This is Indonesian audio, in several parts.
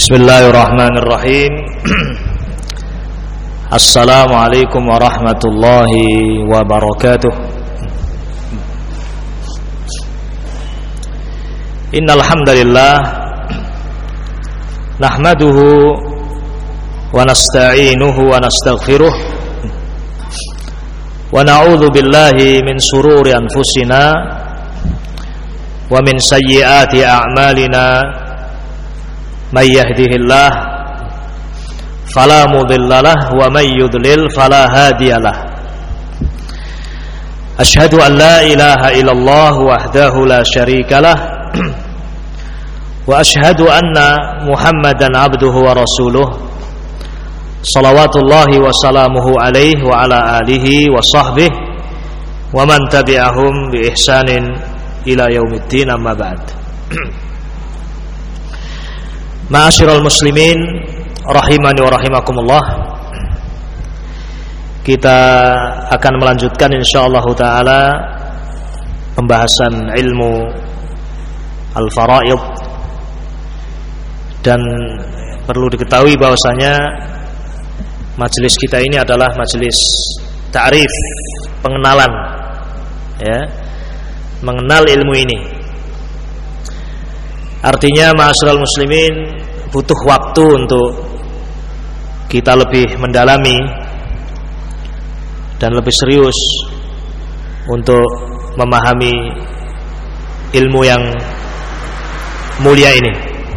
Bismillahirrahmanirrahim. Assalamualaikum warahmatullahi wabarakatuh. Innal hamdalillah nahmaduhu wa nasta'inuhu wa nastaghfiruh wa na'udzu billahi min shururi anfusina wa min sayyiati a'malina. May yahdihillah fala mudilla lahu wa may yudlil fala hadiyalah. Asyhadu an la ilaha illallah wahdahu la syarikalah wa asyhadu anna Muhammadan abduhu wa rasuluh salawatullahi wa salamuhu alaihi wa ala alihi wa sahbihi wa man tabi'ahum bi ihsanin ila yaumiddin, amma ba'd. Ma'asyiral muslimin rahimani wa rahimakumullah. Kita akan melanjutkan insyaallah taala pembahasan ilmu al-faraid, dan perlu diketahui bahwasanya majelis kita ini adalah majelis ta'rif, pengenalan, ya, mengenal ilmu ini. Artinya ma'asyiral muslimin, butuh waktu untuk kita lebih mendalami dan lebih serius untuk memahami ilmu yang mulia ini.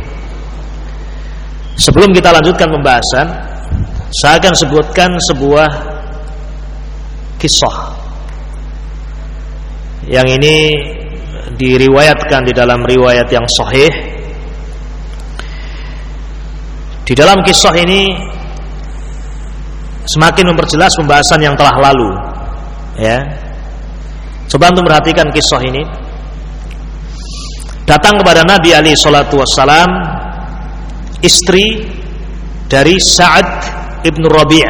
Sebelum kita lanjutkan pembahasan, saya akan sebutkan sebuah kisah yang ini diriwayatkan di dalam riwayat yang sahih. Di dalam kisah ini semakin memperjelas pembahasan yang telah lalu, ya. Coba untuk perhatikan kisah ini. Datang kepada Nabi alaihi salatu wassalam istri dari Sa'ad ibn Rabi'.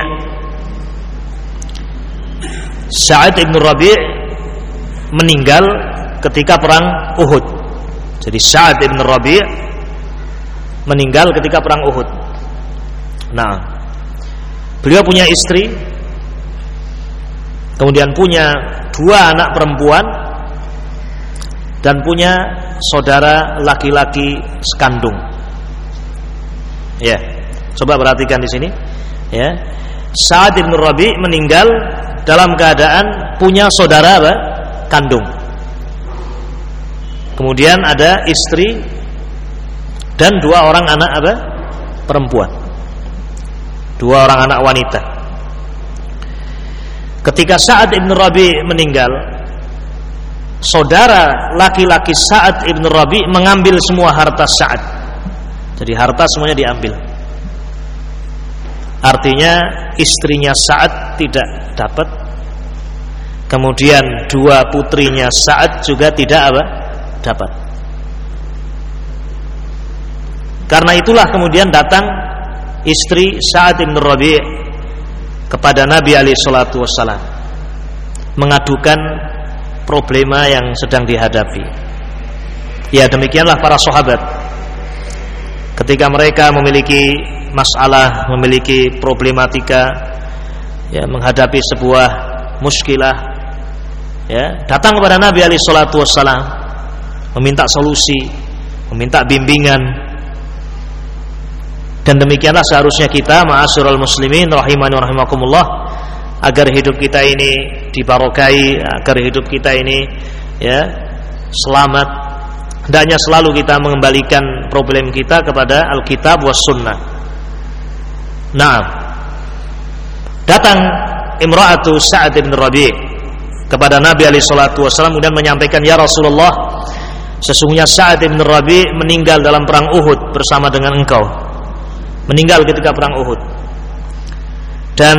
Sa'ad ibn Rabi' meninggal ketika perang Uhud. Jadi Sa'ad ibn Rabi' meninggal ketika perang Uhud. Nah, beliau punya istri, kemudian punya 2 anak perempuan, dan punya saudara laki-laki sekandung. Ya, coba perhatikan di sini. Ya, Sa'ad ibn Rabi' meninggal dalam keadaan punya saudara kandung. Kemudian ada istri dan 2 orang anak perempuan, 2 orang anak wanita. Ketika Sa'ad ibn Rabi' meninggal, saudara laki-laki Sa'ad ibn Rabi' mengambil semua harta Sa'ad. Jadi harta semuanya diambil. Artinya istrinya Sa'ad tidak dapat. Kemudian 2 putrinya Sa'ad juga tidak dapat. Karena itulah kemudian datang istri Sa'ad ibn Rabi' kepada Nabi alaihi salatu wassalam mengadukan problema yang sedang dihadapi. Ya, demikianlah para sahabat ketika mereka memiliki masalah, memiliki problematika, ya, menghadapi sebuah muskilah, ya, datang kepada Nabi alaihi salatu wassalam meminta solusi, meminta bimbingan. Dan demikianlah seharusnya kita, ma'asyiral muslimin rahimani wa rahimakumullah, agar hidup kita ini dibarokai, agar hidup kita ini, ya, selamat. Hendaknya selalu kita mengembalikan problem kita kepada Alkitab was sunnah. Nah, datang imra'atu Sa'ad bin Rabi' kepada Nabi alaihi salatu wasallam kemudian menyampaikan, "Ya Rasulullah, sesungguhnya Sa'ad bin Rabi' meninggal dalam perang Uhud bersama dengan engkau." Meninggal ketika perang Uhud, dan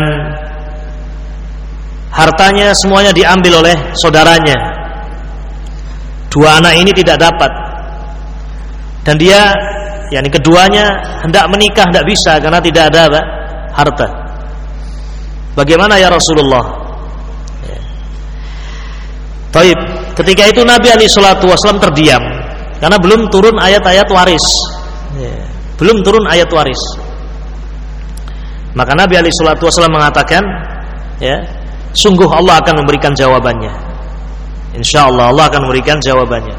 hartanya semuanya diambil oleh saudaranya. 2 anak ini tidak dapat, dan dia, yakni keduanya, hendak menikah, tidak bisa karena tidak ada harta. Bagaimana ya Rasulullah? Taib. Ketika itu Nabi alaihi salatu wasallam terdiam karena belum turun ayat-ayat waris. belum turun ayat waris. Maka Nabi alaihi salatu wasallam mengatakan, ya, sungguh Allah akan memberikan jawabannya. Insyaallah Allah akan memberikan jawabannya.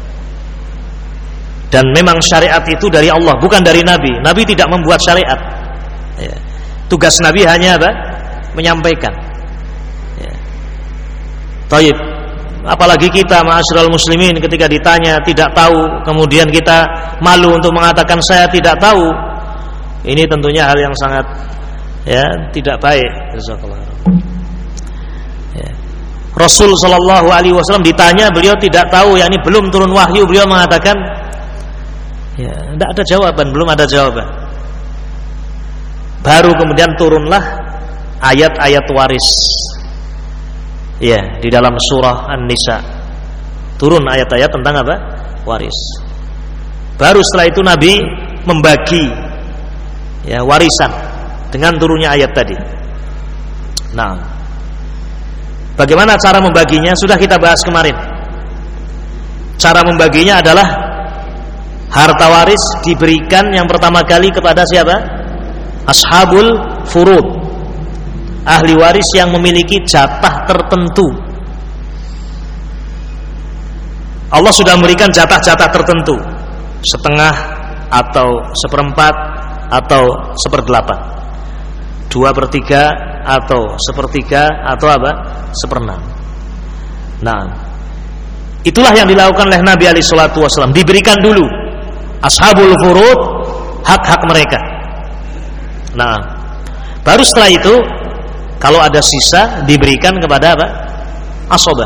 Dan memang syariat itu dari Allah, bukan dari Nabi. Nabi tidak membuat syariat. Ya. Tugas Nabi hanya apa? Menyampaikan. Ya. Taib. Apalagi kita ma'asyiral muslimin ketika ditanya tidak tahu, kemudian kita malu untuk mengatakan saya tidak tahu. Ini tentunya hal yang sangat, ya, tidak baik. Ya. Rasul sallallahu alaihi wasallam ditanya, beliau tidak tahu, yakni belum turun wahyu, beliau mengatakan, ya, tidak ada jawaban, belum ada jawaban. Baru kemudian turunlah ayat-ayat waris. Ya, di dalam surah An-Nisa turun ayat-ayat tentang apa? Waris. Baru setelah itu Nabi membagi, ya, warisan dengan turunnya ayat tadi. Nah, bagaimana cara membaginya? Sudah kita bahas kemarin. Cara membaginya adalah harta waris diberikan yang pertama kali kepada siapa? Ashabul furud, ahli waris yang memiliki jatah tertentu. Allah sudah memberikan jatah-jatah tertentu, setengah atau seperempat atau seperdelapan, 2/3 atau sepertiga atau apa? Seperenam. Nah, itulah yang dilakukan oleh Nabi alaihi salatu wasallam. Diberikan dulu ashabul furud hak-hak mereka. Nah, baru setelah itu kalau ada sisa diberikan kepada apa? Asobah.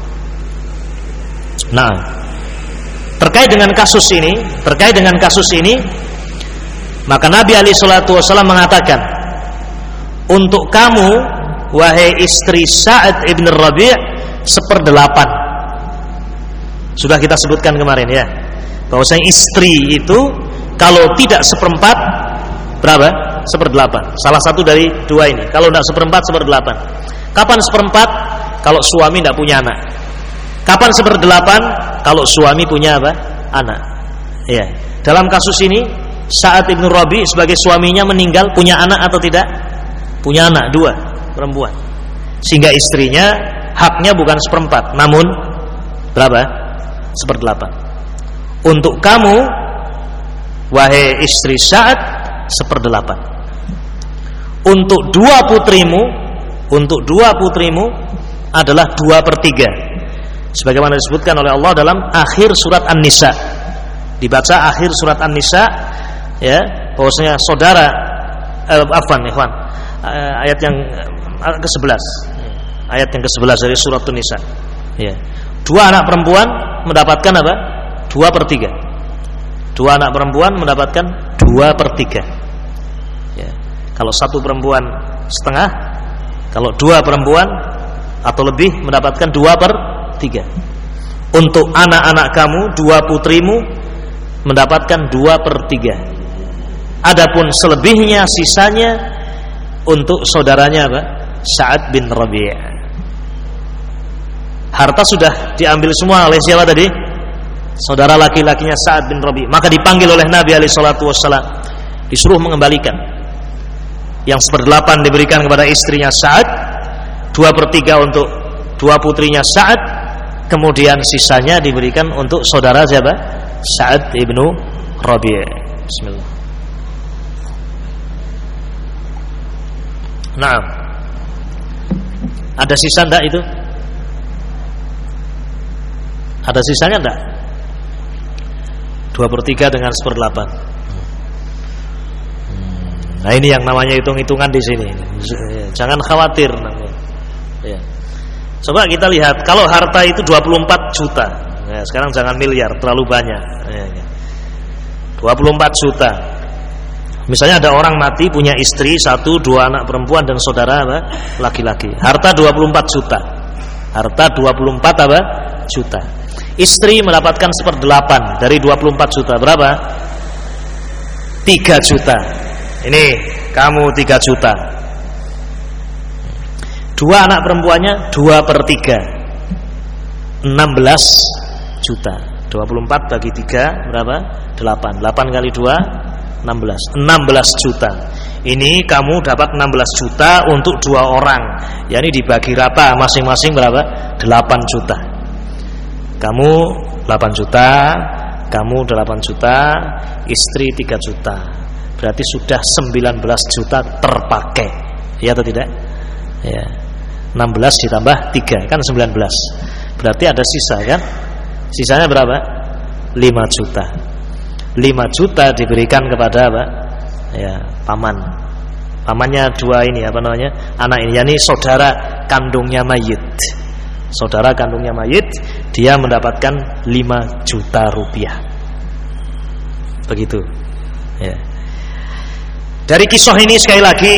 Nah, terkait dengan kasus ini, maka Nabi alaihi salatu wasallam mengatakan, untuk kamu wahai istri Sa'ad ibn Rabi' 1/8. Sudah kita sebutkan kemarin, ya, bahwasanya istri itu kalau tidak 1/4 berapa? 1/8. Salah satu dari dua ini. Kalau tidak 1/4, 1/8. Kapan 1/4? Kalau suami tidak punya anak. Kapan 1/8? Kalau suami punya apa? Anak. Ya. Dalam kasus ini Sa'ad ibn Rabi' sebagai suaminya meninggal, punya anak atau tidak? Punya anak, 2 perempuan. Sehingga istrinya haknya bukan 1/4, namun berapa? 1/8. Untuk kamu wahai istri Sa'ad 1/8. Untuk dua putrimu adalah 2/3. Sebagaimana disebutkan oleh Allah dalam akhir surat An-Nisa. Dibaca akhir surat An-Nisa, ya, bahwasanya saudara ikhwan, ayat yang ke-11. Ayat yang ke-11 dari surat An-Nisa. Ya. 2 anak perempuan mendapatkan apa? 2/3. 2 anak perempuan mendapatkan 2/3. Ya. Kalau 1 perempuan setengah, kalau 2 perempuan atau lebih mendapatkan 2/3. Untuk anak-anak kamu, 2 putrimu mendapatkan 2/3. Adapun selebihnya, sisanya untuk saudaranya apa? Sa'ad bin Rabi'. Harta sudah diambil semua oleh siapa tadi? Saudara laki-lakinya Sa'ad bin Rabi'. Maka dipanggil oleh Nabi alaihi salatu wassalam, disuruh mengembalikan. Yang 1/8 diberikan kepada istrinya Sa'ad, 2/3 untuk 2 putrinya Sa'ad, kemudian sisanya diberikan untuk saudara siapa? Sa'ad ibnu Rabi'. Bismillah. Nah, ada sisa enggak itu? Ada sisanya enggak? 2/3 dengan 1/8. Nah, ini yang namanya hitung-hitungan di sini. Jangan khawatir namanya. Ya. Coba kita lihat, kalau harta itu 24 juta. Ya, sekarang jangan miliar, terlalu banyak. Ya, ya. 24 juta. Misalnya ada orang mati punya istri 1, 2 anak perempuan dan saudara apa? Laki-laki. Harta 24 juta. Harta 24 apa? Juta. Istri mendapatkan 1/8 dari 24 juta. Berapa? 3 juta. Ini kamu 3 juta. 2 anak perempuannya 2/3, 16 juta. 24 bagi 3 berapa? 8. 8 kali 2 16 juta. Ini kamu dapat 16 juta untuk 2 orang. Ya, ini dibagi rata masing-masing berapa? 8 juta. Kamu 8 juta, kamu 8 juta, istri 3 juta. Berarti sudah 19 juta terpakai. Ya atau tidak? Ya. 16 ditambah 3 kan 19. Berarti ada sisa kan? Sisanya berapa? 5 juta. 5 juta diberikan kepada apa? Ya, paman. Pamannya 2 ini apa namanya? Anak ini, yakni saudara kandungnya mayit. Saudara kandungnya mayit, dia mendapatkan 5 juta rupiah. Begitu. Ya. Dari kisah ini sekali lagi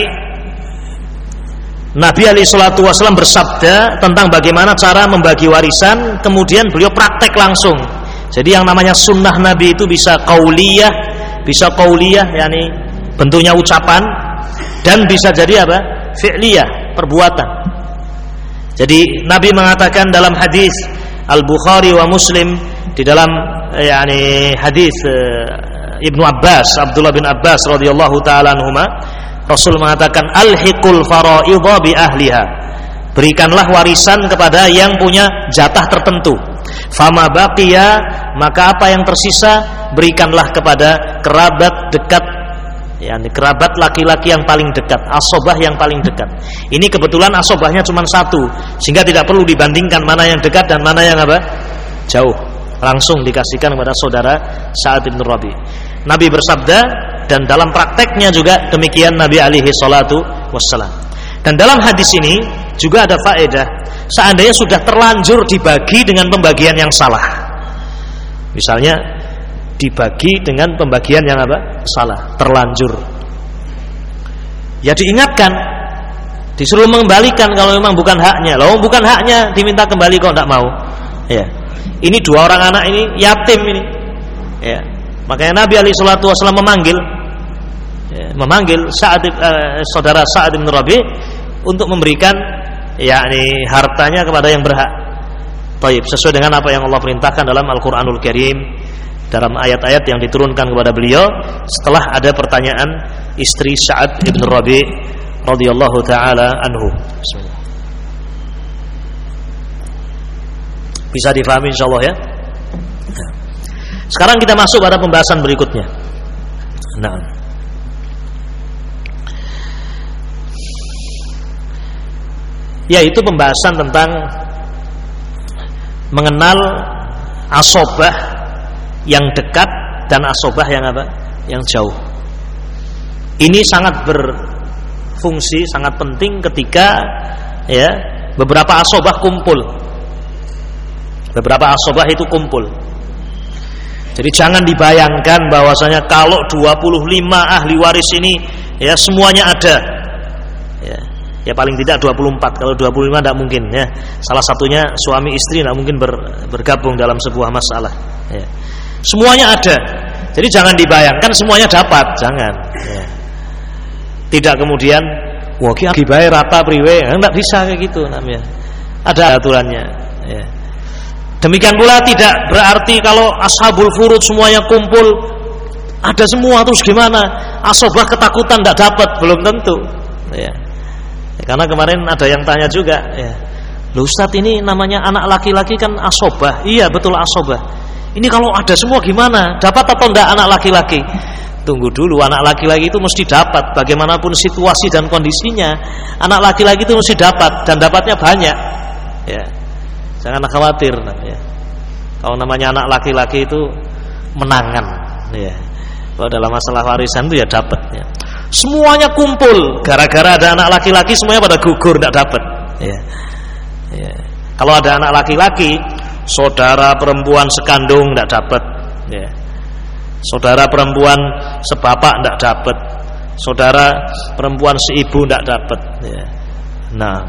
Nabi SAW bersabda tentang bagaimana cara membagi warisan, kemudian beliau praktek langsung. Jadi yang namanya sunnah Nabi itu bisa qauliyah, yakni bentuknya ucapan, dan bisa jadi apa? Fi'liyah, perbuatan. Jadi Nabi mengatakan dalam hadis Al-Bukhari wa Muslim, di dalam yakni hadis Ibnu Abbas, Abdullah bin Abbas radhiyallahu taala anhuma, Rasul mengatakan alhiqul faraidha bi ahliha. Berikanlah warisan kepada yang punya jatah tertentu. Fama baqiya, maka apa yang tersisa berikanlah kepada kerabat dekat, yakni kerabat laki-laki yang paling dekat, asobah yang paling dekat. Ini kebetulan asobahnya cuma 1, sehingga tidak perlu dibandingkan mana yang dekat dan mana yang apa? Jauh. Langsung dikasihkan kepada saudara Sa'ad bin Rabi. Nabi bersabda, dan dalam prakteknya juga demikian Nabi alaihi salatu wassalam. Dan dalam hadis ini juga ada faedah, seandainya sudah terlanjur dibagi dengan pembagian yang salah. Misalnya dibagi dengan pembagian yang apa? Salah, terlanjur. Ya diingatkan, disuruh mengembalikan kalau memang bukan haknya. Loh, bukan haknya diminta kembali kok tidak mau. Ya. Ini 2 orang anak ini yatim ini. Ya. Makanya Nabi alaihi salatu wasallam memanggil saudara Sa'ad bin Rabi untuk memberikan yakni hartanya kepada yang berhak. Baik, sesuai dengan apa yang Allah perintahkan dalam Al-Qur'anul Karim, dalam ayat-ayat yang diturunkan kepada beliau setelah ada pertanyaan istri Sa'ad bin Rabi radhiyallahu taala anhu. Bismillah. Bisa difahami insyaallah ya. Sekarang kita masuk pada pembahasan berikutnya. Nah, yaitu pembahasan tentang mengenal asobah yang dekat dan asobah yang apa? Yang jauh. Ini sangat berfungsi, sangat penting ketika ya beberapa asobah kumpul. Beberapa asobah itu kumpul. Jadi jangan dibayangkan bahwasanya kalau 25 ahli waris ini ya semuanya ada. Ya paling tidak 24. Kalau 25 tidak mungkin ya. Salah satunya suami istri tidak mungkin bergabung dalam sebuah masalah. Ya. Semuanya ada. Jadi jangan dibayangkan semuanya dapat, jangan. Ya. Tidak kemudian wah ki dibayar rata priwe, enggak bisa kayak gitu namanya. Ada aturannya. Ya. Demikian pula tidak berarti kalau ashabul furud semuanya kumpul ada semua terus gimana? Asobah ketakutan tidak dapat, belum tentu. Ya. Karena kemarin ada yang tanya juga, ya. Loh Ustadz, ini namanya anak laki-laki kan asobah. Iya betul asobah. Ini kalau ada semua gimana? Dapat atau enggak anak laki-laki? Tunggu dulu, anak laki-laki itu mesti dapat. Bagaimanapun situasi dan kondisinya, anak laki-laki itu mesti dapat dan dapatnya banyak. Ya. Jangan khawatir, ya. Kalau namanya anak laki-laki itu menangan, ya. Kalau dalam masalah warisan itu ya dapat. Ya. Semuanya kumpul, gara-gara ada anak laki-laki semuanya pada gugur, tidak dapat. Ya. Ya. Kalau ada anak laki-laki, saudara perempuan sekandung tidak dapat. Ya. Saudara perempuan sebapak tidak dapat. Saudara perempuan seibu tidak dapat. Ya. Nah.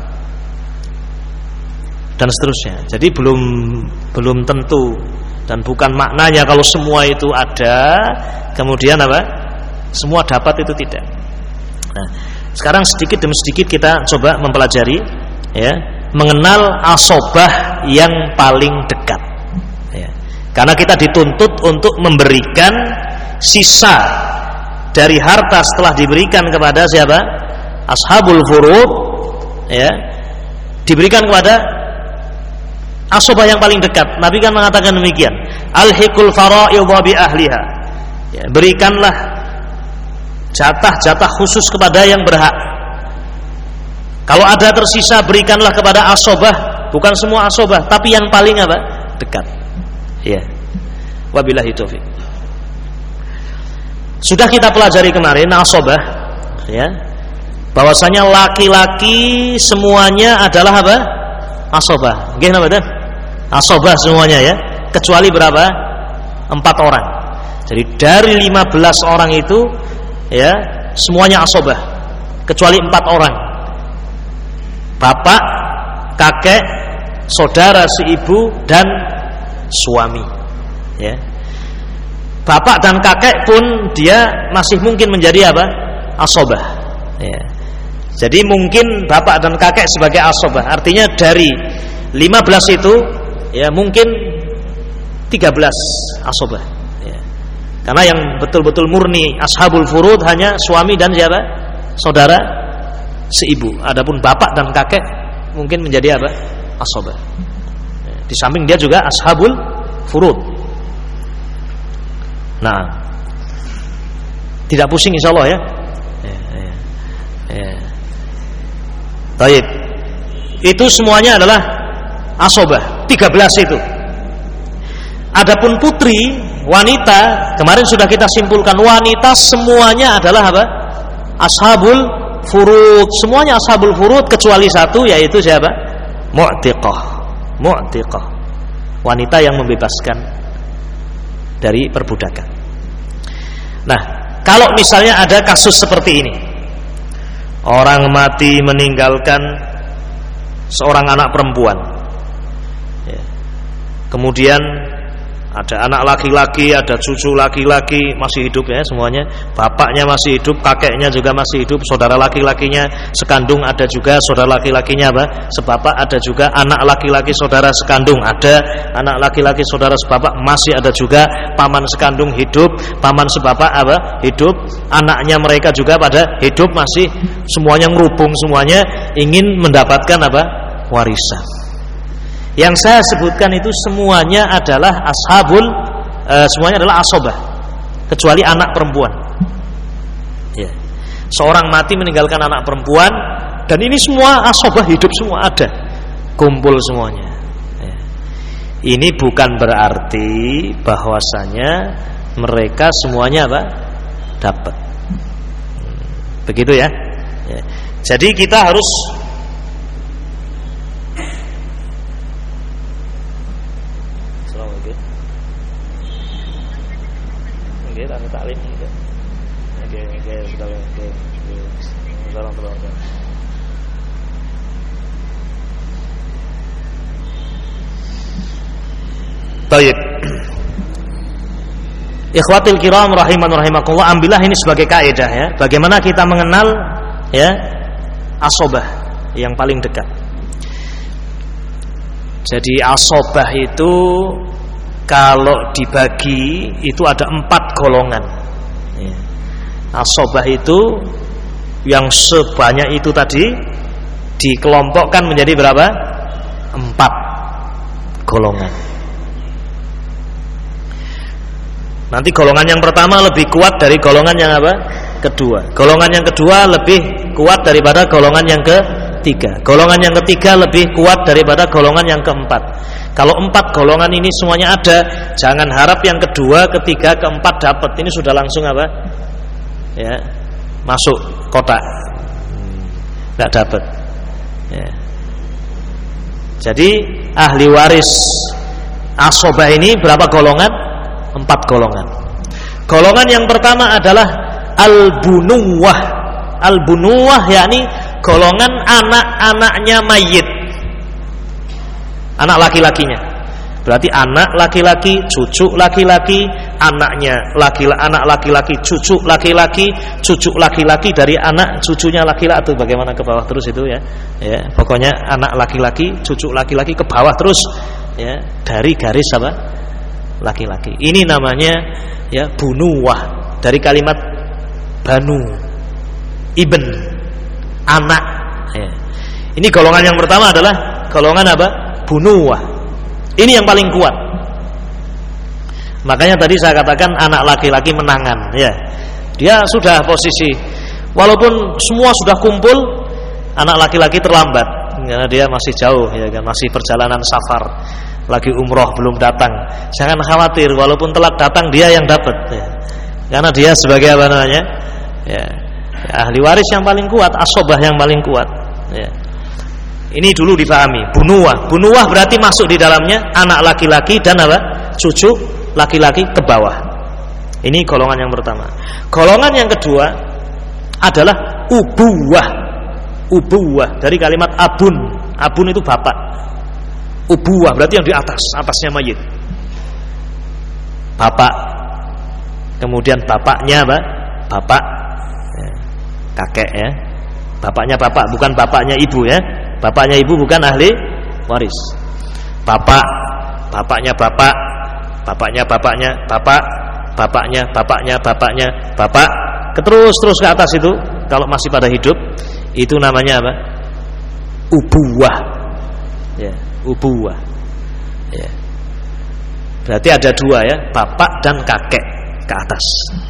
Dan seterusnya. Jadi belum tentu dan bukan maknanya kalau semua itu ada kemudian apa? Semua dapat, itu tidak. Nah, sekarang sedikit demi sedikit kita coba mempelajari ya, mengenal asobah yang paling dekat. Ya. Karena kita dituntut untuk memberikan sisa dari harta setelah diberikan kepada siapa? Ashabul furud, ya, diberikan kepada asobah yang paling dekat. Nabi kan mengatakan demikian, alhiqul fara'idha bi ahliha, ya, berikanlah jatah-jatah khusus kepada yang berhak. Kalau ada tersisa, berikanlah kepada asobah, bukan semua asobah, tapi yang paling apa? Dekat. Ya. Wabillahi taufik. Sudah kita pelajari kemarin asobah, ya, bahwasanya laki-laki semuanya adalah apa? Asobah. Nggih napa mboten? Asobah semuanya, ya, kecuali berapa? 4 orang. Jadi dari 15 orang itu, ya, semuanya asobah kecuali 4 orang. Bapak, kakek, saudara seibu, dan suami, ya. Bapak dan kakek pun dia masih mungkin menjadi apa? Asobah, ya. Jadi mungkin bapak dan kakek sebagai asobah. Artinya dari 15 itu, ya, mungkin 13 asobah, ya. Karena yang betul-betul murni ashabul furud hanya suami dan siapa? Saudara seibu. Adapun bapak dan kakek mungkin menjadi apa? Asobah. Di samping dia juga ashabul furud. Nah, tidak pusing insyaallah, ya. Baik. Itu semuanya adalah asobah, 13 itu. Adapun putri, wanita, kemarin sudah kita simpulkan wanita semuanya adalah apa? Ashabul furud, semuanya ashabul furud kecuali satu, yaitu siapa? Mu'tiqah. Mu'tiqah, wanita yang membebaskan dari perbudakan. Nah, kalau misalnya ada kasus seperti ini, orang mati meninggalkan seorang anak perempuan, ya. Kemudian ada anak laki-laki, ada cucu laki-laki masih hidup, ya, semuanya. Bapaknya masih hidup, kakeknya juga masih hidup, saudara laki-lakinya sekandung ada juga, saudara laki-lakinya apa? Sebapak ada juga, anak laki-laki saudara sekandung ada, anak laki-laki saudara sebapak masih ada juga, paman sekandung hidup, paman sebapak apa? Hidup, anaknya mereka juga pada hidup, masih semuanya ngerubung, semuanya ingin mendapatkan apa? Warisan. Yang saya sebutkan itu semuanya adalah ashabul, semuanya adalah asobah kecuali anak perempuan, ya. Seorang mati meninggalkan anak perempuan, dan ini semua asobah hidup semua ada, kumpul semuanya, ya. Ini bukan berarti bahwasanya mereka semuanya apa? Dapat. Begitu, ya. Ya. Jadi kita harus taklim gitu. Baik. Ikhwatil kiram rahiman rahimakumullah, ambillah ini sebagai kaidah, ya. Bagaimana kita mengenal, ya, asobah yang paling dekat. Jadi asobah itu kalau dibagi itu ada 4 golongan, ya. Asobah itu yang sebanyak itu tadi dikelompokkan menjadi berapa? 4 golongan. Nanti golongan yang pertama lebih kuat dari golongan yang apa? Kedua. Golongan yang kedua lebih kuat daripada golongan yang ketiga. Golongan yang ketiga lebih kuat daripada golongan yang keempat. Kalau 4 golongan ini semuanya ada, jangan harap yang kedua, ketiga, keempat dapat. Ini sudah langsung apa? Ya, masuk kotak. Enggak dapat. Ya. Jadi ahli waris asobah ini berapa golongan? 4 golongan. Golongan yang pertama adalah al-bunuwah. Al-bunuwah yakni golongan anak-anaknya mayit, anak laki-lakinya. Berarti anak laki-laki, cucu laki-laki, anaknya anak laki-laki, cucu laki-laki dari anak cucunya laki-laki, atau bagaimana ke bawah terus itu, ya. Ya, pokoknya anak laki-laki, cucu laki-laki ke bawah terus, ya, dari garis apa? Laki-laki. Ini namanya, ya, bunuwah, dari kalimat banu, ibn, anak. Ya. Ini golongan yang pertama adalah golongan apa? Bunuwah. Ini yang paling kuat. Makanya tadi saya katakan anak laki-laki menangan. Ya, dia sudah posisi, walaupun semua sudah kumpul, anak laki-laki terlambat karena dia masih jauh, ya kan, masih perjalanan safar, lagi umroh belum datang. Jangan khawatir, walaupun telat datang dia yang dapat. Ya. Karena dia sebagai apa namanya? Ya, ahli waris yang paling kuat, asobah yang paling kuat. Ya. Ini dulu dipahami. Bunuwah, bunuwah berarti masuk di dalamnya anak laki-laki dan apa? Cucu laki-laki ke bawah. Ini golongan yang pertama. Golongan yang kedua adalah ubuwah. Ubuwah dari kalimat abun. Abun itu bapak. Ubuwah berarti yang di atas, atasnya mayit. Bapak. Kemudian bapaknya apa? Bapak. Ya. Kakek ya. Bapaknya bapak, bukan bapaknya ibu ya. Bapaknya ibu bukan ahli waris. Bapak, bapaknya bapak, bapaknya bapaknya bapak, bapaknya bapaknya bapaknya bapak, terus ke atas itu kalau masih pada hidup itu namanya apa? Ubuwah. Ya, ubuwah. Ya. Berarti ada dua ya, bapak dan kakek ke atas.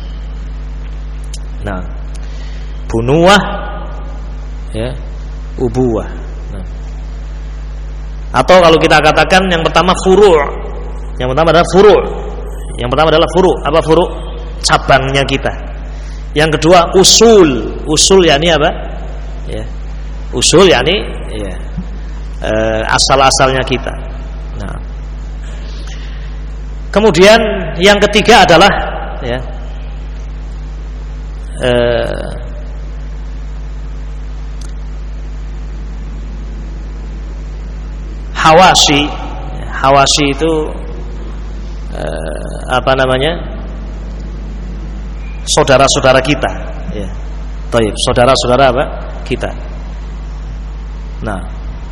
Nah, bunuwah ya, ubuwah. Nah. Atau kalau kita katakan yang pertama furu'. Yang pertama adalah furu'. Yang pertama adalah furu'. Apa furu'? Cabangnya kita. Yang kedua usul. Usul yakni apa? Ya. Usul yakni ya, asal-asalnya kita. Nah. Kemudian yang ketiga adalah ya, hawasi. Hawasi itu apa namanya? Saudara-saudara kita. Ya. Baik, saudara-saudara apa? Kita. Nah.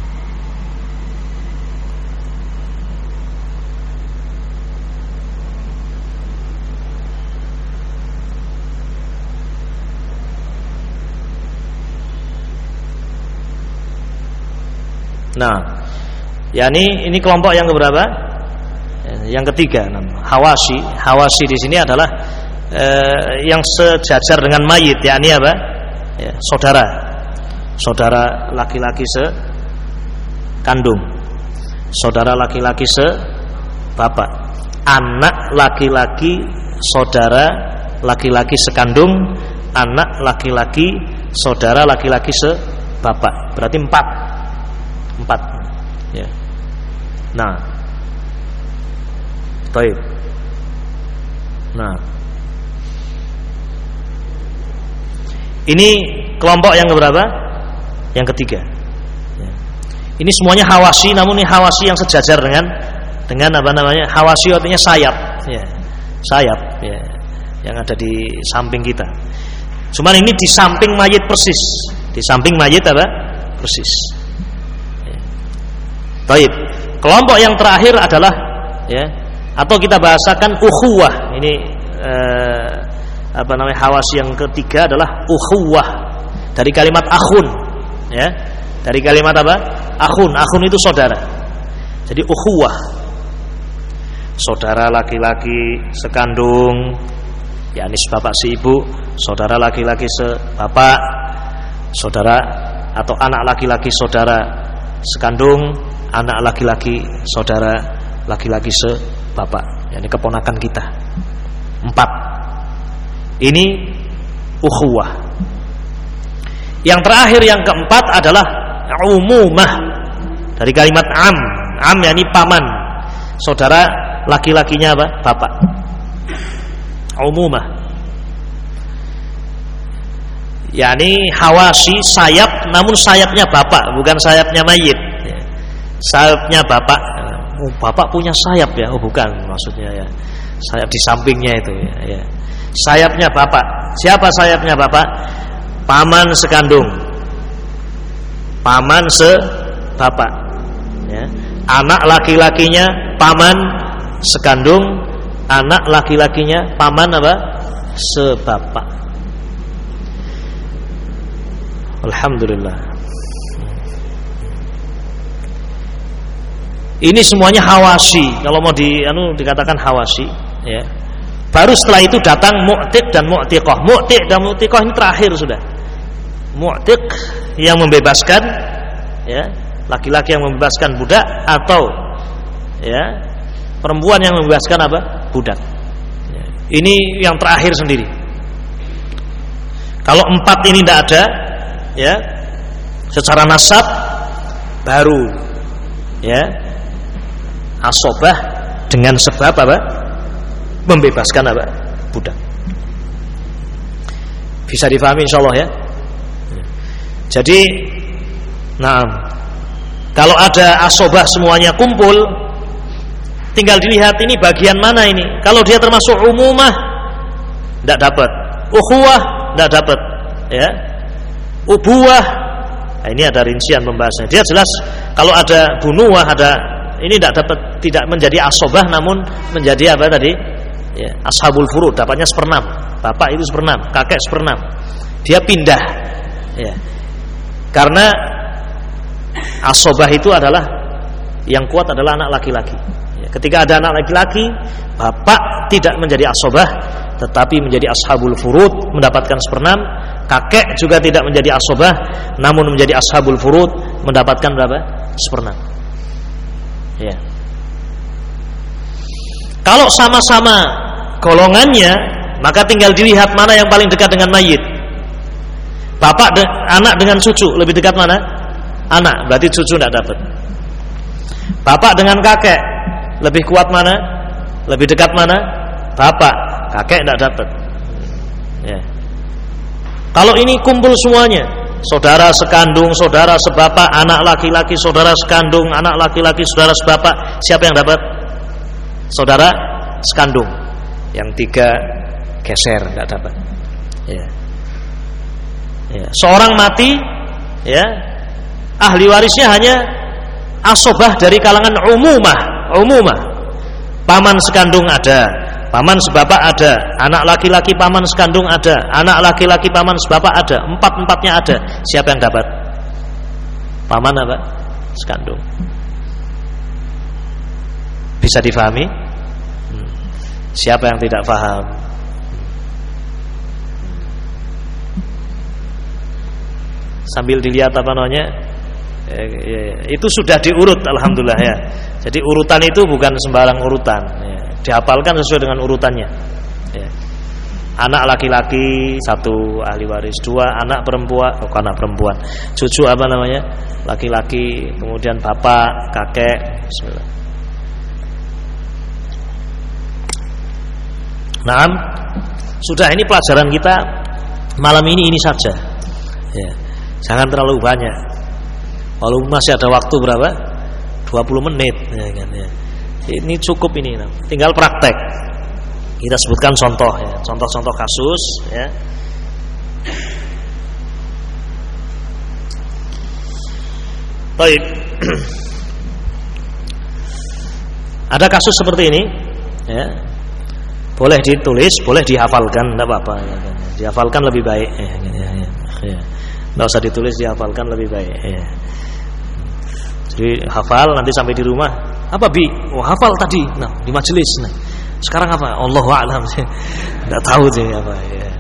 Nah, yakni ini kelompok yang keberapa? Yang ketiga, hawasi. Hawasi di sini adalah yang sejajar dengan mayit, yakni apa? Ya, saudara. Saudara laki-laki sekandung. Saudara laki-laki sebapak. Anak laki-laki saudara laki-laki sekandung, anak laki-laki saudara laki-laki sebapak. Berarti 4 ya. Nah, baik. Nah, ini kelompok yang keberapa? Yang ketiga. Ya. Ini semuanya hawasi, namun ini hawasi yang sejajar dengan apa namanya? Hawasi artinya sayap. Ya. Sayap. Ya. Yang ada di samping kita. Cuman ini di samping mayit persis. Di samping mayit apa? Persis. Baik, kelompok yang terakhir adalah ya, atau kita bahasakan ukhuwah. Ini apa namanya? Hawasi yang ketiga adalah ukhuwah dari kalimat akhun, ya. Dari kalimat apa? Akhun. Akhun itu saudara. Jadi ukhuwah. Saudara laki-laki sekandung, yakni bapak si ibu, saudara laki-laki sebapak, saudara atau anak laki-laki saudara sekandung, anak laki-laki saudara laki-laki sebapak, yakni keponakan kita. 4. Ini ukhuwah. Yang terakhir yang keempat adalah umumah dari kalimat am. Am yakni paman. Saudara laki-lakinya apa? Bapak. Umumah. yakni hawasi, sayap, namun sayapnya bapak, bukan sayapnya mayit. Sayapnya bapak. Oh, bapak punya sayap ya? Oh, bukan, maksudnya ya. Sayap di sampingnya itu ya. Sayapnya bapak. Siapa sayapnya bapak? Paman sekandung. Paman sebapak. Ya. Anak laki-lakinya paman sekandung, anak laki-lakinya paman apa? Sebapak. Alhamdulillah. Ini semuanya hawasi. Kalau mau dikatakan hawasi, ya. Baru setelah itu datang mu'tiq dan mu'tiqah. Mu'tiq dan mu'tiqah ini terakhir sudah. Mu'tiq yang membebaskan, ya, laki-laki yang membebaskan budak, atau ya, perempuan yang membebaskan apa? Budak. Ya. Ini yang terakhir sendiri. Kalau 4 ini tidak ada, ya, secara nasab baru, ya, asobah dengan sebab apa? Membebaskan apa? Budak. Bisa difahami insyaallah ya. Jadi, nah, kalau ada asobah semuanya kumpul, tinggal dilihat ini bagian mana ini. Kalau dia termasuk umumah, tidak dapat. Ukhuwah, tidak dapat. Ya. Ubuwah, nah, ini ada rincian pembahasannya. Dia jelas kalau ada bunuwah, ada ini tidak menjadi asobah, namun menjadi apa tadi? Ya, ashabul furud, dapatnya seperenam. Bapak itu seperenam, kakek seperenam. Dia pindah. Ya. Karena asobah itu adalah yang kuat adalah anak laki-laki. Ya, ketika ada anak laki-laki, bapak tidak menjadi asobah, tetapi menjadi ashabul furud, mendapatkan seperenam. Kakek juga tidak menjadi asobah, namun menjadi ashabul furud, mendapatkan berapa? Seperenam. Ya. Kalau sama-sama golongannya, maka tinggal dilihat mana yang paling dekat dengan mayit. Anak dengan cucu lebih dekat mana? Anak, berarti cucu tidak dapat. Bapak dengan kakek lebih kuat mana? Lebih dekat mana? Bapak, kakek tidak dapat. Ya. Kalau ini kumpul semuanya, saudara sekandung, saudara sebapak, anak laki-laki, saudara sekandung, anak laki-laki, saudara sebapak, siapa yang dapat? Saudara sekandung. Yang 3 geser, tidak dapat. Ya. Ya. Seorang mati, ya, ahli warisnya hanya asobah dari kalangan umumah. Paman sekandung ada, paman sebapak ada, anak laki-laki paman sekandung ada, anak laki-laki paman sebapak ada, 4-4-nya ada. Siapa yang dapat? Paman apa? Sekandung. Bisa difahami? Siapa yang tidak paham? Sambil dilihat apa namanya, itu sudah diurut, alhamdulillah ya. Jadi urutan itu bukan sembarang urutan, ya. Dihafalkan sesuai dengan urutannya. Ya. Anak laki-laki 1 ahli waris, 2 anak perempuan, anak perempuan, cucu apa namanya, laki-laki, kemudian bapak, kakek. Bismillah. Nah, sudah, ini pelajaran kita malam ini saja. Ya. Jangan terlalu banyak. Walaupun masih ada waktu berapa? 20 menit ya kan, ya. Ini cukup ini. Tinggal praktek. Kita sebutkan contoh ya, contoh-contoh kasus ya. Baik. Ada kasus seperti ini ya. Boleh ditulis, boleh dihafalkan, tidak apa-apa ya kan. Dihafalkan lebih baik ya, ya. Nggak usah ditulis, dihafalkan lebih baik ya. Jadi hafal, nanti sampai di rumah, apa bi? Oh, hafal tadi, nah di majelis. Nah, sekarang apa? Allahu a'lam. Nggak tahu sih apa ya.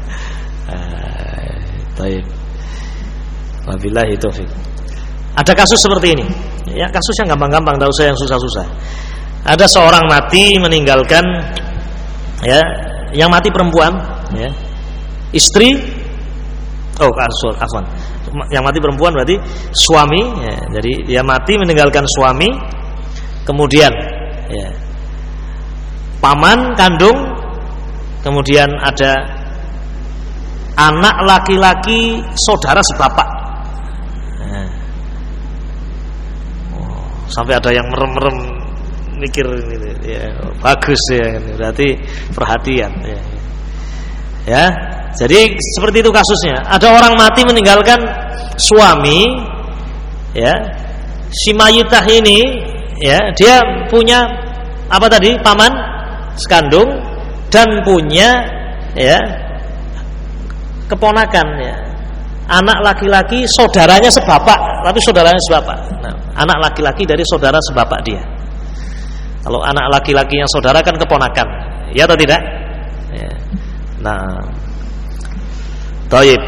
Baik. Wabillahi taufik. Ada kasus seperti ini. Ya, kasusnya gampang-gampang, enggak usah yang susah-susah. Ada seorang mati meninggalkan, ya, yang mati perempuan, ya. Istri, afwan. Yang mati perempuan berarti suami, ya. Jadi dia mati meninggalkan suami, kemudian ya, paman kandung, kemudian ada anak laki-laki saudara sebapak. Nah. Sampai ada yang merem-merem mikir ini, ya, bagus ya, berarti perhatian ya. Ya, jadi seperti itu kasusnya. Ada orang mati meninggalkan suami, ya. Si mayitah ini, ya, dia punya apa tadi? Paman sekandung dan punya, ya, keponakan, ya. anak laki-laki saudaranya sebapak, tapi saudaranya sebapak. Nah, anak laki-laki dari saudara sebapak dia. Kalau anak laki-laki yang saudara kan keponakan, ya atau tidak? Ya. Nah, taib.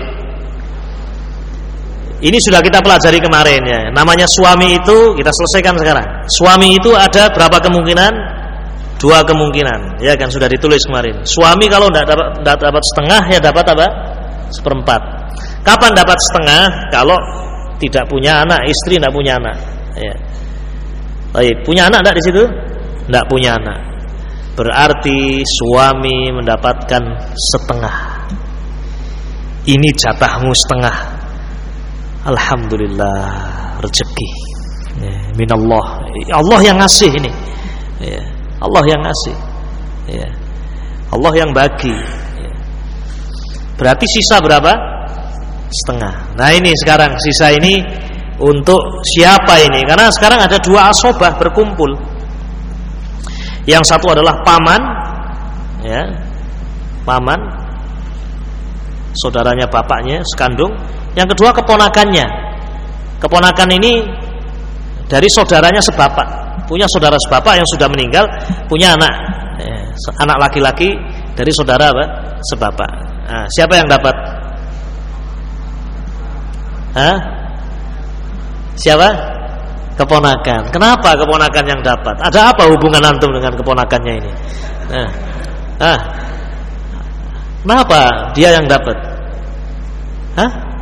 Ini sudah kita pelajari kemarin ya. Namanya suami itu kita selesaikan sekarang. Suami itu ada berapa kemungkinan? 2 kemungkinan. Ya kan sudah ditulis kemarin. Suami kalau tidak dapat setengah ya dapat apa? 1/4. Kapan dapat setengah? Kalau tidak punya anak, istri tidak punya anak. Ya. Baik, punya anak tidak di situ? Tidak punya anak. Berarti suami mendapatkan setengah. Ini jatahmu setengah. Alhamdulillah, rezeki ya, minallah. Allah yang ngasih ini ya, Allah yang ngasih ya, Allah yang bagi ya. Berarti sisa berapa? Setengah. Nah ini sekarang sisa ini untuk siapa ini? Karena sekarang ada 2 asobah berkumpul. Yang satu adalah paman ya, paman saudaranya bapaknya sekandung. Yang kedua keponakannya. Keponakan ini dari saudaranya sebapak, punya saudara sebapak yang sudah meninggal, punya anak, anak laki-laki dari saudara apa? Sebapak. Nah, siapa yang dapat? Hah? Siapa? Keponakan. Kenapa keponakan yang dapat? Ada apa hubungan antum dengan keponakannya ini? Kenapa dia yang dapat? Hah?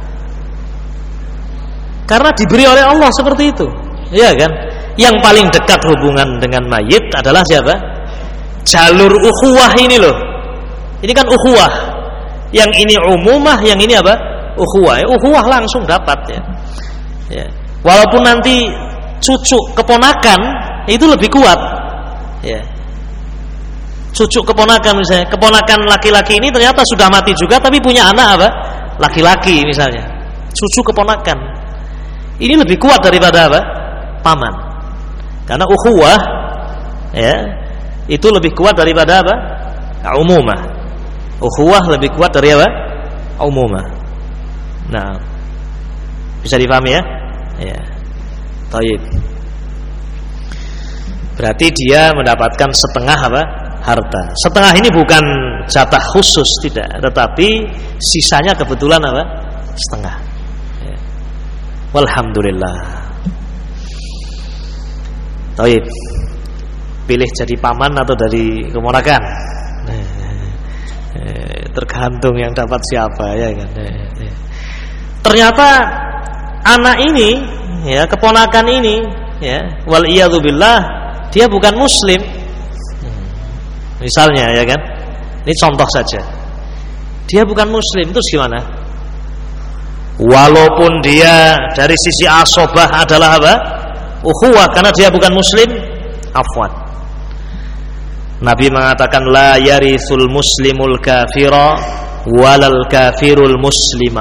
Karena diberi oleh Allah seperti itu, iya kan? Yang paling dekat hubungan dengan mayit adalah siapa? Jalur ukhuwah ini loh. Ini kan ukhuwah. Yang ini umumah, yang ini apa? Ukhuwah. Ukhuwah langsung dapat ya. Ya. Walaupun nanti cucu keponakan itu lebih kuat. Ya. Cucu keponakan misalnya, keponakan laki-laki ini ternyata sudah mati juga, tapi punya anak apa? Laki-laki misalnya. Cucu keponakan. Ini lebih kuat daripada apa? Paman. Karena ukhuwah ya, itu lebih kuat daripada apa? Umumah. Ukhuwah lebih kuat dari apa? Umumah. Nah, bisa dipahami ya? Ya. Taib. Berarti dia mendapatkan setengah apa? Harta. Setengah ini bukan jatah khusus tidak, tetapi sisanya kebetulan apa? Setengah. Walhamdulillah. Taib. Pilih jadi paman atau dari keponakan? Tergantung yang dapat siapa ya kan. Ternyata anak ini ya, keponakan ini ya, wal iyadzubillah, dia bukan muslim. Misalnya ya kan. Ini contoh saja. Dia bukan muslim, terus gimana? Walaupun dia dari sisi asobah adalah apa? Ukhuwah, karena dia bukan muslim, afwan. Nabi mengatakan la yarithul muslimul kafira walal kafirul muslima.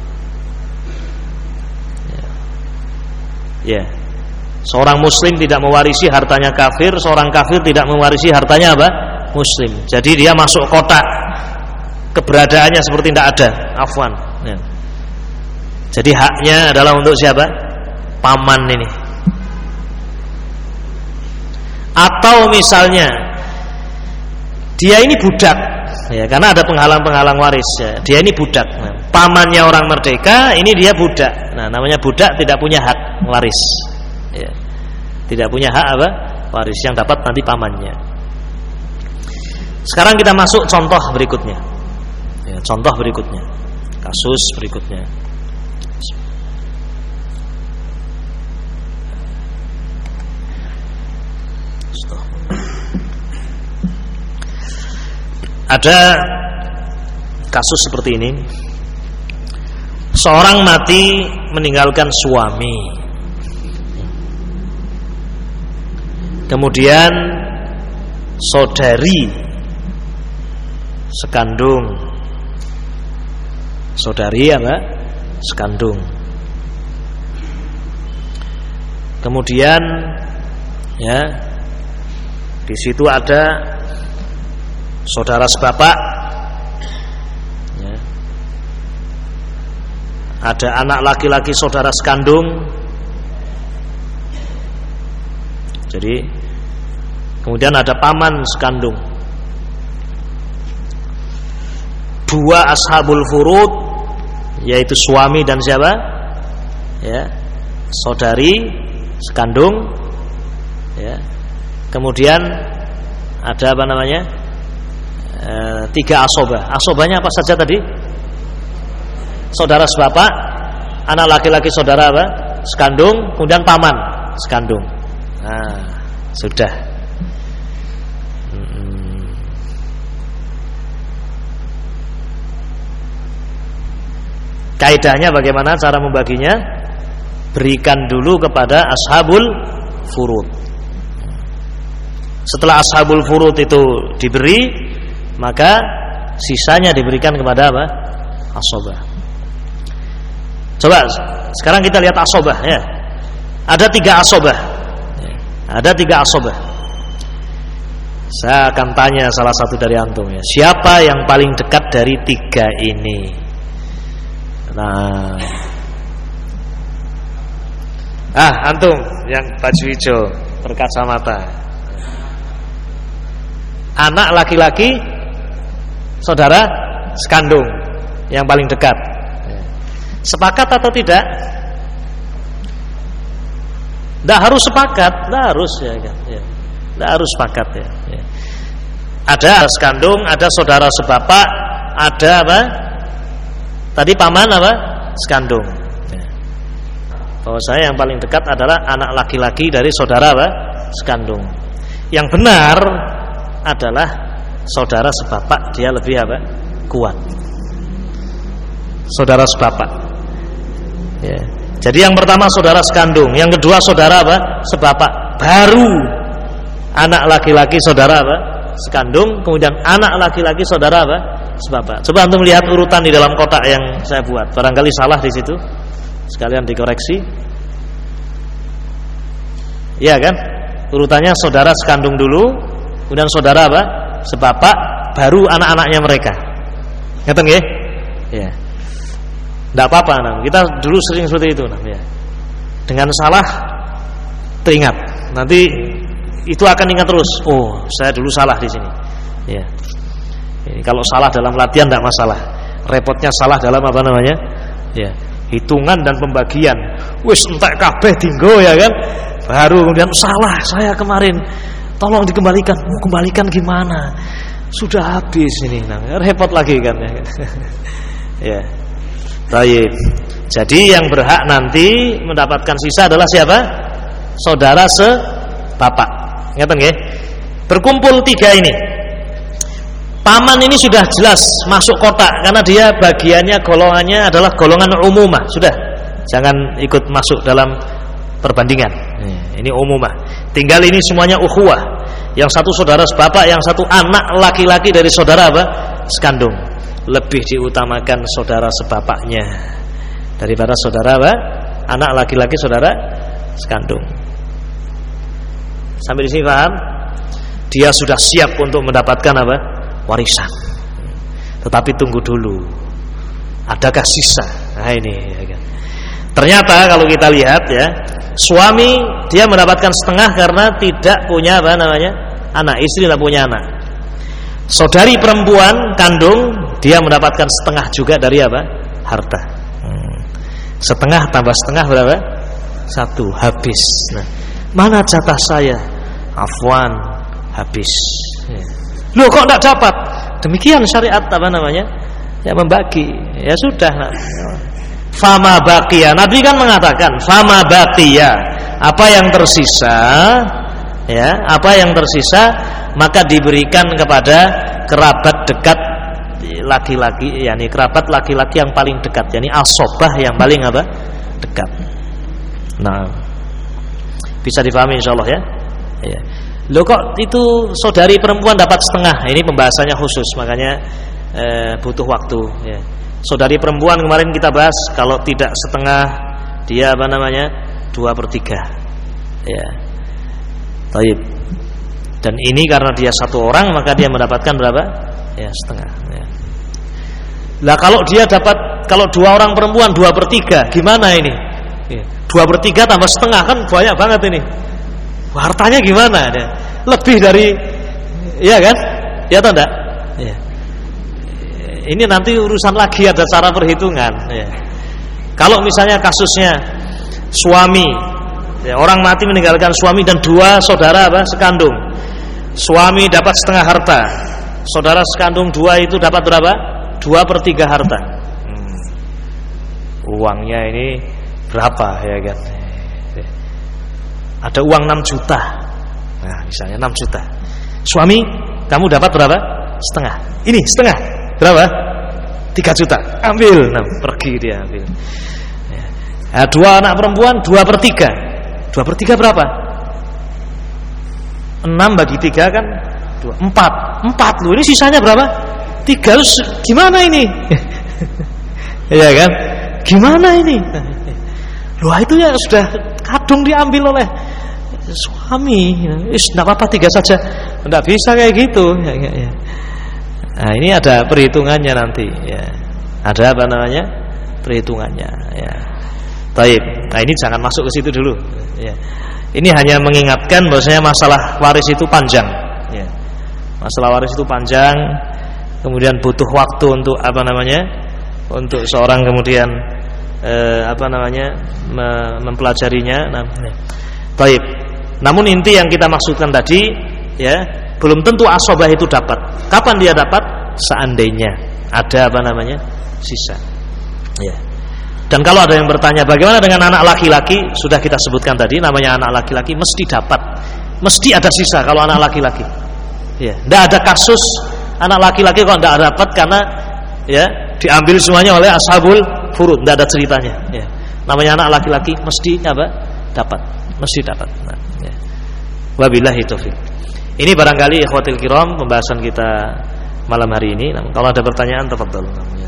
Ya. Seorang muslim tidak mewarisi hartanya kafir, seorang kafir tidak mewarisi hartanya apa? Muslim. Jadi dia masuk kotak. Keberadaannya seperti tidak ada, afwan. Ya. Jadi haknya adalah untuk siapa? Paman ini. Atau misalnya dia ini budak, ya, karena ada penghalang-penghalang waris. Ya. Dia ini budak. Nah, pamannya orang merdeka, ini dia budak. Nah, namanya budak tidak punya hak waris. Ya. Tidak punya hak apa? Waris yang dapat nanti pamannya. Sekarang kita masuk contoh berikutnya. Ya, contoh berikutnya. Kasus berikutnya. Ada kasus seperti ini. Seorang mati meninggalkan suami. Kemudian saudari sekandung. Saudari apa? Sekandung. Kemudian ya, di situ ada saudara sebapak ya, ada anak laki-laki saudara sekandung. Jadi kemudian ada paman sekandung. Dua ashabul furud, yaitu suami dan siapa? Ya, saudari sekandung. Ya. Kemudian ada apa namanya? 3 asobah. Asobahnya apa saja tadi? Saudara sebapak, anak laki-laki saudara apa? Sekandung, kemudian paman sekandung. Nah, sudah. Kaidahnya bagaimana cara membaginya? Berikan dulu kepada ashabul furud. Setelah ashabul furud itu diberi, maka sisanya diberikan kepada apa? Asobah. Coba sekarang kita lihat asobah ya. Ada 3 asobah. Ada 3 asobah. Saya akan tanya salah satu dari antum ya. Siapa yang paling dekat dari 3 ini? Nah, antum yang baju hijau berkacamata. Anak laki-laki saudara sekandung yang paling dekat. Sepakat atau tidak? Tidak harus sepakat, tidak harus ya kan. Ya. Tidak harus sepakat ya. Ya. Ada sekandung, ada saudara sebapak, ada apa? Tadi paman apa? Sekandung. Ya. Bahwa saya yang paling dekat adalah anak laki-laki dari saudara apa? Sekandung. Yang benar adalah saudara sebapak, dia lebih apa? Kuat. Saudara sebapak. Ya. Jadi yang pertama saudara sekandung, yang kedua saudara apa? Sebapak. Baru anak laki-laki saudara apa? Sekandung, kemudian anak laki-laki saudara apa? Sebapak. Coba antum lihat urutan di dalam kotak yang saya buat. Barangkali salah di situ. Sekalian dikoreksi. Iya kan? Urutannya saudara sekandung dulu, kemudian saudara apa? Sebapak, baru anak-anaknya mereka. Ngerti nggih? Ya. Tidak apa-apa, nah. Kita dulu sering seperti itu, nah. Ya. Dengan salah teringat. Nanti itu akan ingat terus. Oh, saya dulu salah di sini. Ya. Ini kalau salah dalam latihan tidak masalah. Repotnya salah dalam apa namanya? Ya. Hitungan dan pembagian. Wis entek kabeh dinggo ya kan? Baru kemudian salah saya kemarin. Tolong dikembalikan. Mau kembalikan gimana? Sudah habis ini. Nah, repot lagi kan ya. Ya. Baik. Jadi yang berhak nanti mendapatkan sisa adalah siapa? Saudara sebapak. Ngeten nggih? Berkumpul 3 ini. Paman ini sudah jelas masuk kotak karena dia bagiannya golongannya adalah golongan umumah. Sudah. Jangan ikut masuk dalam perbandingan. Ini umumah. Tinggal ini semuanya ukhuwah. Yang satu saudara sebapak, yang satu anak laki-laki dari saudara apa? Sekandung. Lebih diutamakan saudara sebapaknya daripada saudara apa? Anak laki-laki saudara sekandung. Sampai di sini paham? Dia sudah siap untuk mendapatkan apa? Warisan. Tetapi tunggu dulu. Adakah sisa? Nah ini ya kan. Ternyata kalau kita lihat ya, suami dia mendapatkan setengah karena tidak punya apa namanya? Anak, istri tidak punya anak. Saudari perempuan kandung dia mendapatkan setengah juga dari apa? Harta. Setengah tambah setengah berapa? 1, habis. Nah, mana jatah saya? Afwan, habis. Loh kok tidak dapat? Demikian syariat apa namanya? Ya membagi. Ya sudah. Nah. Fama baqiya. Nabi kan mengatakan fama baqiya. Apa yang tersisa? Ya, apa yang tersisa maka diberikan kepada kerabat dekat laki-laki, yakni kerabat laki-laki yang paling dekat, yakni asobah yang paling apa? Dekat. Nah, bisa difahami insyaallah ya. Ya. Loh kok itu saudari perempuan dapat setengah? Ini pembahasannya khusus, makanya butuh waktu ya. Saudari perempuan kemarin kita bahas kalau tidak setengah dia apa namanya? 2/3. Ya. Baik. Dan ini karena dia 1 orang maka dia mendapatkan berapa? Ya, setengah ya. Lah kalau dia dapat, kalau 2 orang perempuan 2/3, gimana ini? 2/3 tambah setengah kan banyak banget ini. Hartanya gimana? Lebih dari, ya kan? Ya atau enggak? Ya. Ini nanti urusan lagi, ada cara perhitungan. Ya. Kalau misalnya kasusnya suami, ya, orang mati meninggalkan suami dan 2 saudara sekandung. Suami dapat setengah harta, saudara sekandung 2 itu dapat berapa? 2/3 harta. Uangnya ini berapa, ya kan? Ada uang 6 juta. Nah, misalnya 6 juta. Suami, kamu dapat berapa? Setengah. Ini setengah. Berapa? 3 juta. Ambil. Nah, pergi dia ambil. Nah, 2 anak perempuan 2/3. 2/3 berapa? 6 bagi 3 kan 2. 4 loh. Ini sisanya berapa? 3. Gimana ini? Iya kan? Gimana ini? Loh, itu ya sudah kadung diambil oleh suami. Enggak apa-apa 3 saja. Enggak bisa kayak gitu. Ya. Nah, ini ada perhitungannya nanti, ya. Ada apa namanya? Perhitungannya, ya. Baik. Nah, ini jangan masuk ke situ dulu, ya. Ini hanya mengingatkan bahwasanya masalah waris itu panjang, ya. Masalah waris itu panjang, kemudian butuh waktu untuk apa namanya? Untuk seorang kemudian mempelajarinya. Nah, baik. Namun inti yang kita maksudkan tadi, ya, belum tentu asobah itu dapat. Kapan dia dapat? Seandainya ada apa namanya? Sisa. Ya. Dan kalau ada yang bertanya bagaimana dengan anak laki-laki, sudah kita sebutkan tadi, namanya anak laki-laki mesti dapat. Mesti ada sisa kalau anak laki-laki. Ya, tidak ada kasus anak laki-laki kok tidak dapat karena ya diambil semuanya oleh ashabul furud, tidak ada ceritanya. Ya. Namanya anak laki-laki mesti apa? Dapat, mesti dapat. Nah, ya. Wabillahi taufik. Ini barangkali ikhwatil kiram pembahasan kita malam hari ini. Namun kalau ada pertanyaan tafadhol. Ya.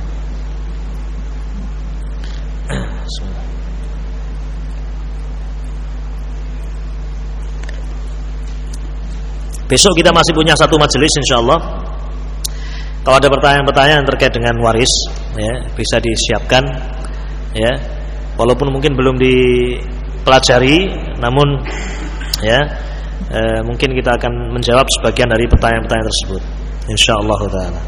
Besok kita masih punya 1 majelis insyaallah. Kalau ada pertanyaan-pertanyaan terkait dengan waris, ya, bisa disiapkan, ya. Walaupun mungkin belum dipelajari, namun ya mungkin kita akan menjawab sebagian dari pertanyaan-pertanyaan tersebut insyaallah taala.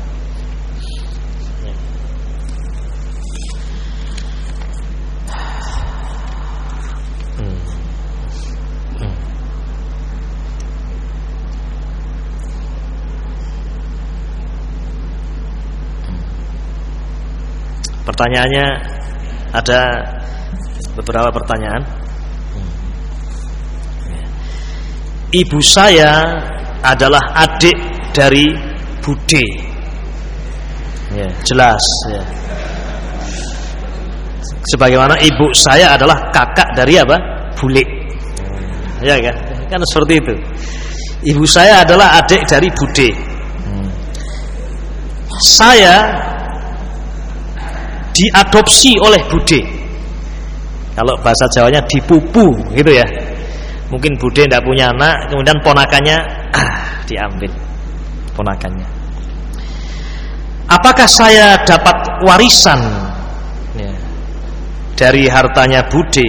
Pertanyaannya ada beberapa pertanyaan. Ibu saya adalah adik dari Bude. Ya, jelas. Ya. Sebagaimana ibu saya adalah kakak dari apa? Bule. Ya kan? Kan seperti itu. Ibu saya adalah adik dari Bude. Saya diadopsi oleh Bude. Kalau bahasa Jawanya dipupu gitu ya. Mungkin Bude tidak punya anak, kemudian ponakannya diambil ponakannya. Apakah saya dapat warisan ya, dari hartanya Bude?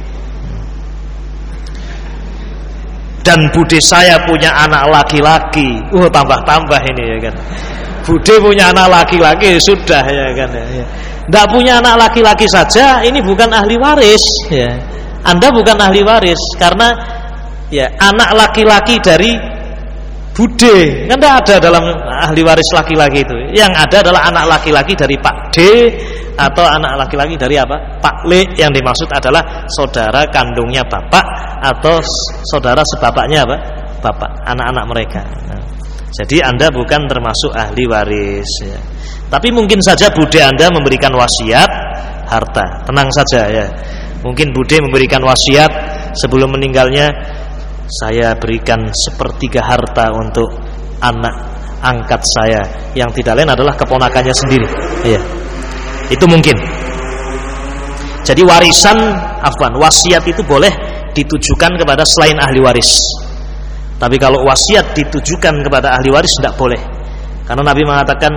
Dan Bude saya punya anak laki-laki. Tambah-tambah ini ya kan. Bude punya anak laki-laki sudah ya kan ya. Tidak punya anak laki-laki saja, ini bukan ahli waris ya. Anda bukan ahli waris karena ya anak laki-laki dari Bude kan tidak ada dalam ahli waris laki-laki itu. Yang ada adalah anak laki-laki dari Pak D atau anak laki-laki dari apa? Pak Le, yang dimaksud adalah saudara kandungnya bapak atau saudara sebapaknya apa? Bapak, anak-anak mereka. Nah, jadi Anda bukan termasuk ahli waris ya. Tapi mungkin saja Bude Anda memberikan wasiat harta. Tenang saja ya. Mungkin Bude memberikan wasiat sebelum meninggalnya, saya berikan 1/3 harta untuk anak angkat saya yang tidak lain adalah keponakannya sendiri. Iya. Itu mungkin. Jadi wasiat itu boleh ditujukan kepada selain ahli waris. Tapi kalau wasiat ditujukan kepada ahli waris tidak boleh. Karena Nabi mengatakan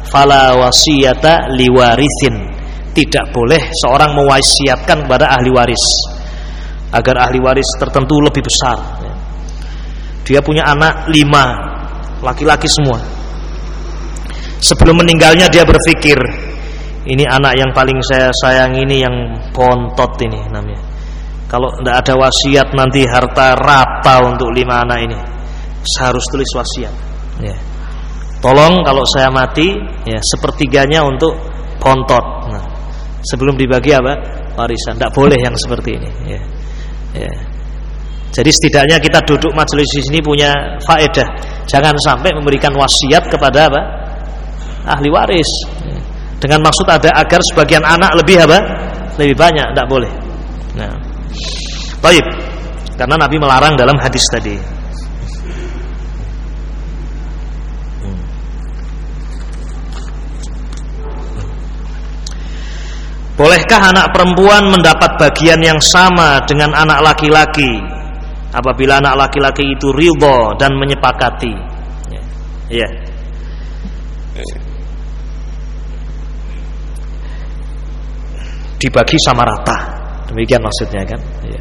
Fala wasiyata liwarithin. Tidak boleh seorang mewasiatkan kepada ahli waris agar ahli waris tertentu lebih besar. Dia punya anak 5, laki-laki semua. Sebelum meninggalnya dia berpikir, ini anak yang paling saya sayang ini yang bontot ini namanya. Kalau tidak ada wasiat nanti harta rata untuk 5 anak ini. Saya harus tulis wasiat. Ya. Tolong kalau saya mati, ya, sepertiganya untuk bontot. Nah, sebelum dibagi apa? Warisan. Tidak boleh yang seperti ini. Ya. Ya. Jadi setidaknya kita duduk majelis di sini punya faedah. Jangan sampai memberikan wasiat kepada apa? Ahli waris. Ya. Dengan maksud ada agar sebagian anak lebih apa? Lebih banyak, tidak boleh. Nah, baik. Karena Nabi melarang dalam hadis tadi. Bolehkah anak perempuan mendapat bagian yang sama dengan anak laki-laki apabila anak laki-laki itu ridha dan menyepakati? Ya. Dibagi sama rata, demikian maksudnya kan. Ya.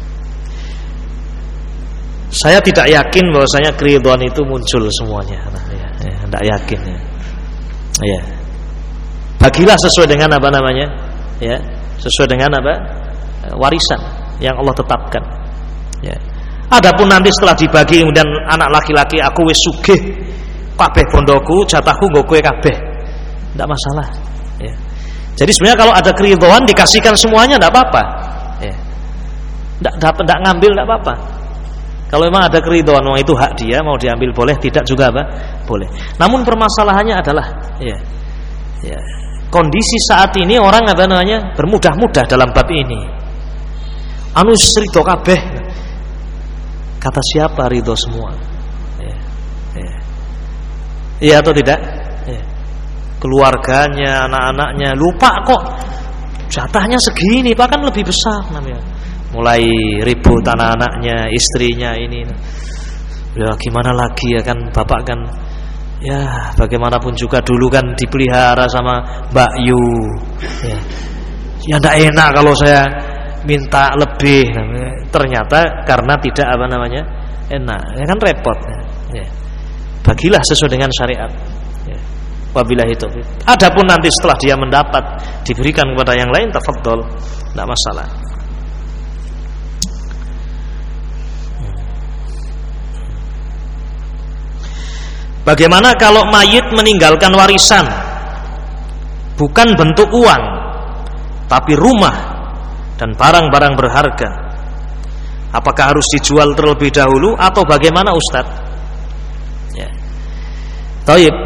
Saya tidak yakin bahwasanya keridhaan itu muncul semuanya. Nah, ya, tidak yakin. Ya. Ya. Bagilah sesuai dengan apa namanya, ya, sesuai dengan apa warisan yang Allah tetapkan. Ya. Adapun nanti setelah dibagi kemudian anak laki-laki aku wis sugih, kabeh bondoku, jatahku nggo kowe kabeh, tidak masalah. Ya. Jadi sebenarnya kalau ada keridhaan dikasihkan semuanya tidak apa-apa. Ya. Tidak ngambil tidak apa-apa. Kalau memang ada keridhaan, itu hak dia, mau diambil boleh, tidak juga apa? Boleh. Namun permasalahannya adalah, ya, ya, kondisi saat ini orang apa namanya bermudah-mudah dalam bab ini. Anu ridho kabeh. Kata siapa ridho semua? Ya. Ya. Iya atau tidak? Ya. Keluarganya, anak-anaknya lupa kok jatahnya segini, bahkan lebih besar namanya. Mulai ribut anak-anaknya, istrinya ini. Ya gimana lagi ya kan, bapak kan ya bagaimanapun juga dulu kan dipelihara sama Mbak Yu. Ya enggak enak kalau saya minta lebih. Ternyata karena tidak apa namanya enak, ya kan repot. Ya. Bagilah sesuai dengan syariat. Ya. Wabillahi taufik. Adapun nanti setelah dia mendapat diberikan kepada yang lain, tafadhol, tidak masalah. Bagaimana kalau mayit meninggalkan warisan bukan bentuk uang tapi rumah dan barang-barang berharga? Apakah harus dijual terlebih dahulu atau bagaimana Ustaz? Ya. Taib.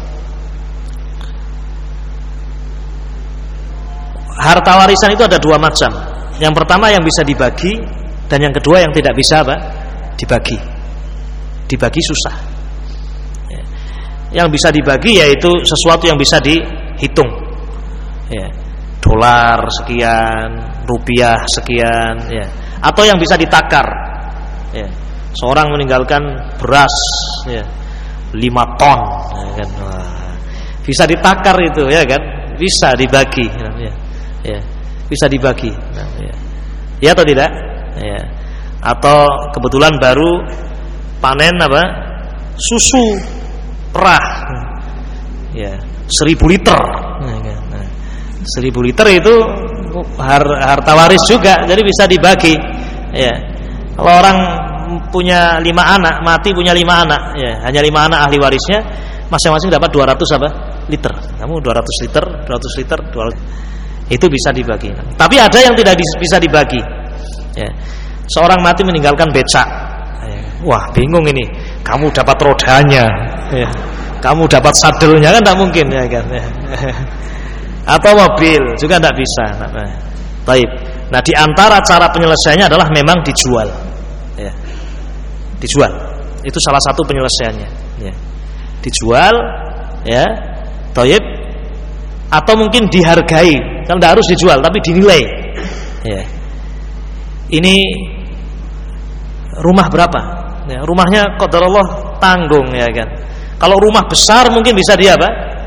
Harta warisan itu ada 2 macam. Yang pertama yang bisa dibagi, dan yang kedua yang tidak bisa apa? Dibagi. Dibagi susah. Ya. Yang bisa dibagi yaitu sesuatu yang bisa dihitung. Ya. Dolar sekian, rupiah sekian, ya. Atau yang bisa ditakar. Ya. Seorang meninggalkan beras, ya, 5 ton, ya kan? Wah. Bisa ditakar itu, ya kan? Bisa dibagi, ya. Ya, bisa dibagi. Ya. Ya atau tidak? Ya. Atau kebetulan baru panen apa? Susu perah. Ya, 1000 liter. Nah, 1000 liter itu harta waris juga, jadi bisa dibagi. Ya. Kalau orang punya 5 anak, mati punya 5 anak, ya, hanya 5 anak ahli warisnya, masing-masing dapat 200 apa? Liter. Kamu 200 liter, 200 liter, 200. Itu bisa dibagi. Tapi ada yang tidak bisa dibagi. Ya. Seorang mati meninggalkan becak. Wah, bingung ini. Kamu dapat rodanya, ya. Kamu dapat sadelnya kan tidak mungkin, ya kan. Ya. Atau mobil juga tidak bisa. Baik. Nah, di antara cara penyelesaiannya adalah memang dijual. Ya. Dijual. Itu salah satu penyelesaiannya. Ya. Dijual, ya. Baik. Atau mungkin dihargai, kan tidak harus dijual tapi dinilai. Ya. Ini rumah berapa? Ya, rumahnya qadarullah tanggung, ya kan. Kalau rumah besar mungkin bisa dia apa?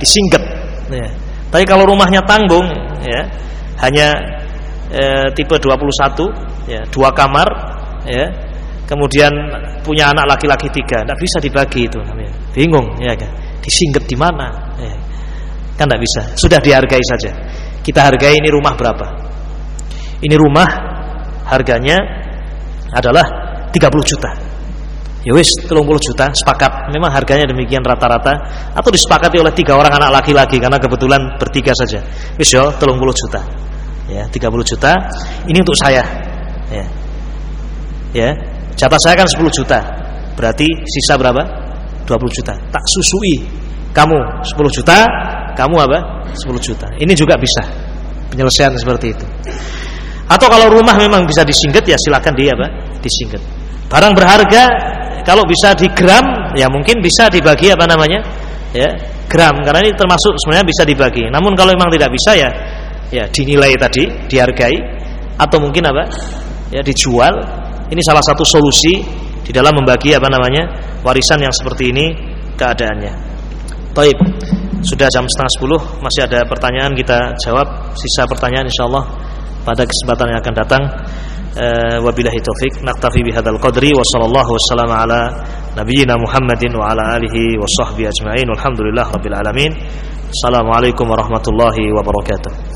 disingget. Ya. Tapi kalau rumahnya tanggung, ya, hanya tipe 21, ya, 2 kamar, ya, kemudian punya anak laki-laki 3, tidak bisa dibagi itu namanya. Bingung, ya kan? Disingget di mana? Ya. Kan tidak bisa. Sudah dihargai saja. Kita hargai ini rumah berapa? Ini rumah harganya adalah 30 juta. Ya wis 30 juta, sepakat. Memang harganya demikian rata-rata, atau disepakati oleh 3 orang anak laki-laki karena kebetulan bertiga saja. Wis yo 30 juta. Ya, 30 juta. Ini untuk saya. Ya. Ya, jatah saya kan 10 juta. Berarti sisa berapa? 20 juta. Tak susui. Kamu 10 juta, kamu apa? 10 juta. Ini juga bisa. Penyelesaian seperti itu. Atau kalau rumah memang bisa disingget, ya silakan dia apa? Disingget. Barang berharga kalau bisa di gram, ya mungkin bisa dibagi apa namanya? Ya, gram, karena ini termasuk sebenarnya bisa dibagi. Namun kalau memang tidak bisa, ya dinilai tadi, dihargai, atau mungkin apa? Ya dijual. Ini salah satu solusi di dalam membagi apa namanya? Warisan yang seperti ini keadaannya. Baik. Sudah jam 9:30, masih ada pertanyaan, kita jawab sisa pertanyaan insyaallah pada kesempatan yang akan datang. Wabillahi taufik, naktafi bihadzal qadri wa sallallahu wasallama ala nabiyyina Muhammadin wa ala alihi wa sahbihi ajma'in. Walhamdulillahirabbil alamin. Assalamualaikum warahmatullahi wabarakatuh.